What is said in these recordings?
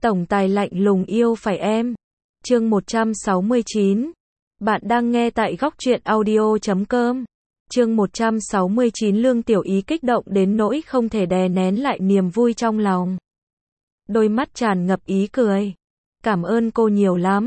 Tổng tài lạnh lùng yêu phải em. Chương 169. Bạn đang nghe tại Góc Truyện Audio.com. Chương 169. Lương Tiểu Ý kích động đến nỗi không thể đè nén lại niềm vui trong lòng. Đôi mắt tràn ngập ý cười. Cảm ơn cô nhiều lắm.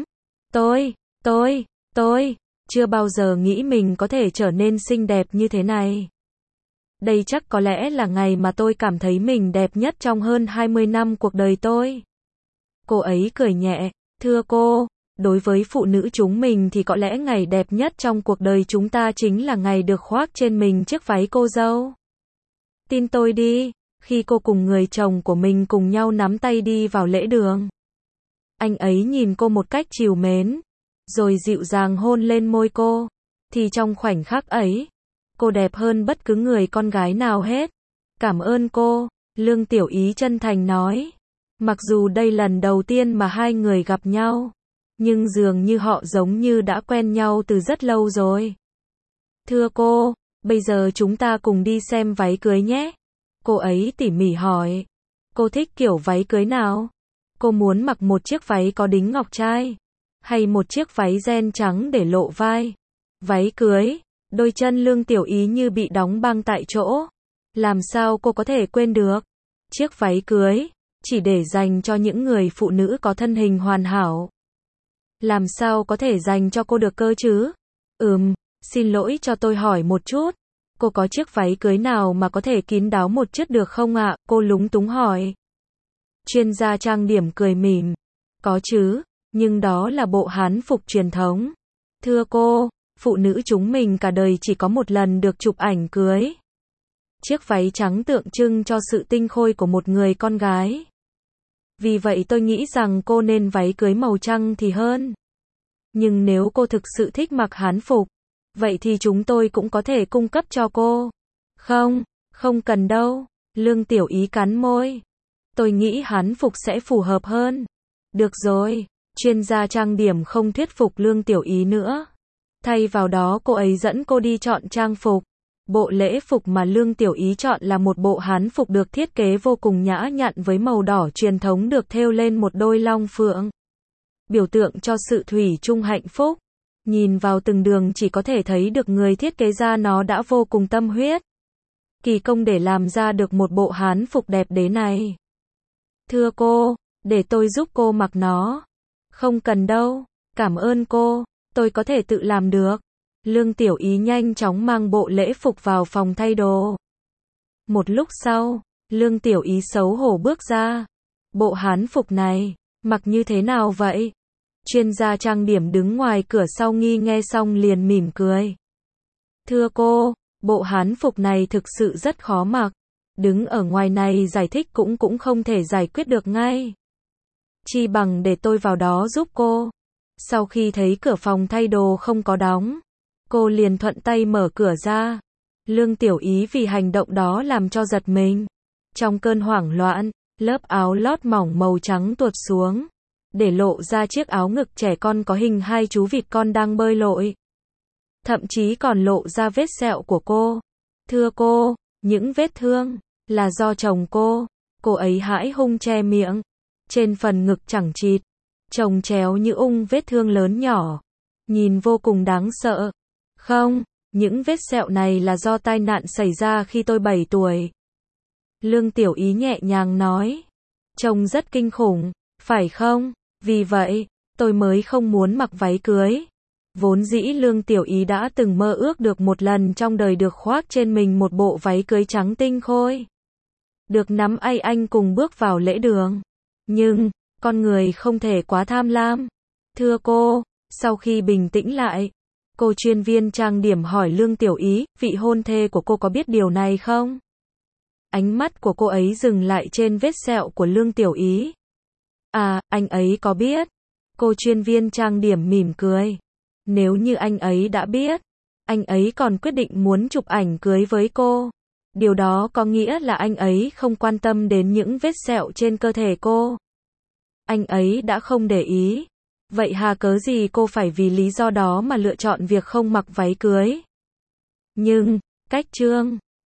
Tôi chưa bao giờ nghĩ mình có thể trở nên xinh đẹp như thế này. Đây chắc có lẽ là ngày mà tôi cảm thấy mình đẹp nhất trong hơn 20 năm cuộc đời tôi. Cô ấy cười nhẹ, thưa cô, đối với phụ nữ chúng mình thì có lẽ ngày đẹp nhất trong cuộc đời chúng ta chính là ngày được khoác trên mình chiếc váy cô dâu. Tin tôi đi, khi cô cùng người chồng của mình cùng nhau nắm tay đi vào lễ đường. Anh ấy nhìn cô một cách trìu mến, rồi dịu dàng hôn lên môi cô, thì trong khoảnh khắc ấy, cô đẹp hơn bất cứ người con gái nào hết. Cảm ơn cô, Lương Tiểu Ý chân thành nói. Mặc dù đây lần đầu tiên mà hai người gặp nhau, nhưng dường như họ giống như đã quen nhau từ rất lâu rồi. Thưa cô, bây giờ chúng ta cùng đi xem váy cưới nhé. Cô ấy tỉ mỉ hỏi. Cô thích kiểu váy cưới nào? Cô muốn mặc một chiếc váy có đính ngọc trai, hay một chiếc váy ren trắng để lộ vai? Váy cưới, đôi chân Lương Tiểu Ý như bị đóng băng tại chỗ. Làm sao cô có thể quên được? Chiếc váy cưới chỉ để dành cho những người phụ nữ có thân hình hoàn hảo. Làm sao có thể dành cho cô được cơ chứ? Xin lỗi cho tôi hỏi một chút. Cô có chiếc váy cưới nào mà có thể kín đáo một chút được không ạ? Cô lúng túng hỏi. Chuyên gia trang điểm cười mỉm. Có chứ, nhưng đó là bộ hán phục truyền thống. Thưa cô, phụ nữ chúng mình cả đời chỉ có một lần được chụp ảnh cưới. Chiếc váy trắng tượng trưng cho sự tinh khôi của một người con gái. Vì vậy tôi nghĩ rằng cô nên váy cưới màu trắng thì hơn. Nhưng nếu cô thực sự thích mặc hán phục, vậy thì chúng tôi cũng có thể cung cấp cho cô. Không cần đâu. Lương Tiểu Ý cắn môi. Tôi nghĩ hán phục sẽ phù hợp hơn. Được rồi, chuyên gia trang điểm không thuyết phục Lương Tiểu Ý nữa. Thay vào đó cô ấy dẫn cô đi chọn trang phục. Bộ lễ phục mà Lương Tiểu Ý chọn là một bộ hán phục được thiết kế vô cùng nhã nhặn với màu đỏ truyền thống được thêu lên một đôi long phượng. Biểu tượng cho sự thủy chung hạnh phúc. Nhìn vào từng đường chỉ có thể thấy được người thiết kế ra nó đã vô cùng tâm huyết. Kỳ công để làm ra được một bộ hán phục đẹp đẽ này. Thưa cô, để tôi giúp cô mặc nó. Không cần đâu, cảm ơn cô, tôi có thể tự làm được. Lương Tiểu Ý nhanh chóng mang bộ lễ phục vào phòng thay đồ. Một lúc sau, Lương Tiểu Ý xấu hổ bước ra. Bộ hán phục này, mặc như thế nào vậy? Chuyên gia trang điểm đứng ngoài cửa sau nghe xong liền mỉm cười. Thưa cô, bộ hán phục này thực sự rất khó mặc. Đứng ở ngoài này giải thích cũng không thể giải quyết được ngay. Chi bằng để tôi vào đó giúp cô. Sau khi thấy cửa phòng thay đồ không có đóng, cô liền thuận tay mở cửa ra. Lương Tiểu Ý vì hành động đó làm cho giật mình. Trong cơn hoảng loạn, lớp áo lót mỏng màu trắng tuột xuống, để lộ ra chiếc áo ngực trẻ con có hình hai chú vịt con đang bơi lội. Thậm chí còn lộ ra vết sẹo của cô. Thưa cô, những vết thương là do chồng cô. Cô ấy hãi hùng che miệng. Trên phần ngực chẳng chịt, chồng chéo như vết thương lớn nhỏ. Nhìn vô cùng đáng sợ. Không, những vết sẹo này là do tai nạn xảy ra khi tôi 7 tuổi. Lương Tiểu Ý nhẹ nhàng nói. Trông rất kinh khủng, phải không? Vì vậy, tôi mới không muốn mặc váy cưới. Vốn dĩ Lương Tiểu Ý đã từng mơ ước được một lần trong đời được khoác trên mình một bộ váy cưới trắng tinh khôi. Được nắm tay anh cùng bước vào lễ đường. Nhưng, con người không thể quá tham lam. Thưa cô, sau khi bình tĩnh lại, cô chuyên viên trang điểm hỏi Lương Tiểu Ý, vị hôn thê của cô có biết điều này không? Ánh mắt của cô ấy dừng lại trên vết sẹo của Lương Tiểu Ý. À, anh ấy có biết. Cô chuyên viên trang điểm mỉm cười. Nếu như anh ấy đã biết, anh ấy còn quyết định muốn chụp ảnh cưới với cô. Điều đó có nghĩa là anh ấy không quan tâm đến những vết sẹo trên cơ thể cô. Anh ấy đã không để ý. Vậy hà cớ gì cô phải vì lý do đó mà lựa chọn việc không mặc váy cưới? Nhưng, cách trương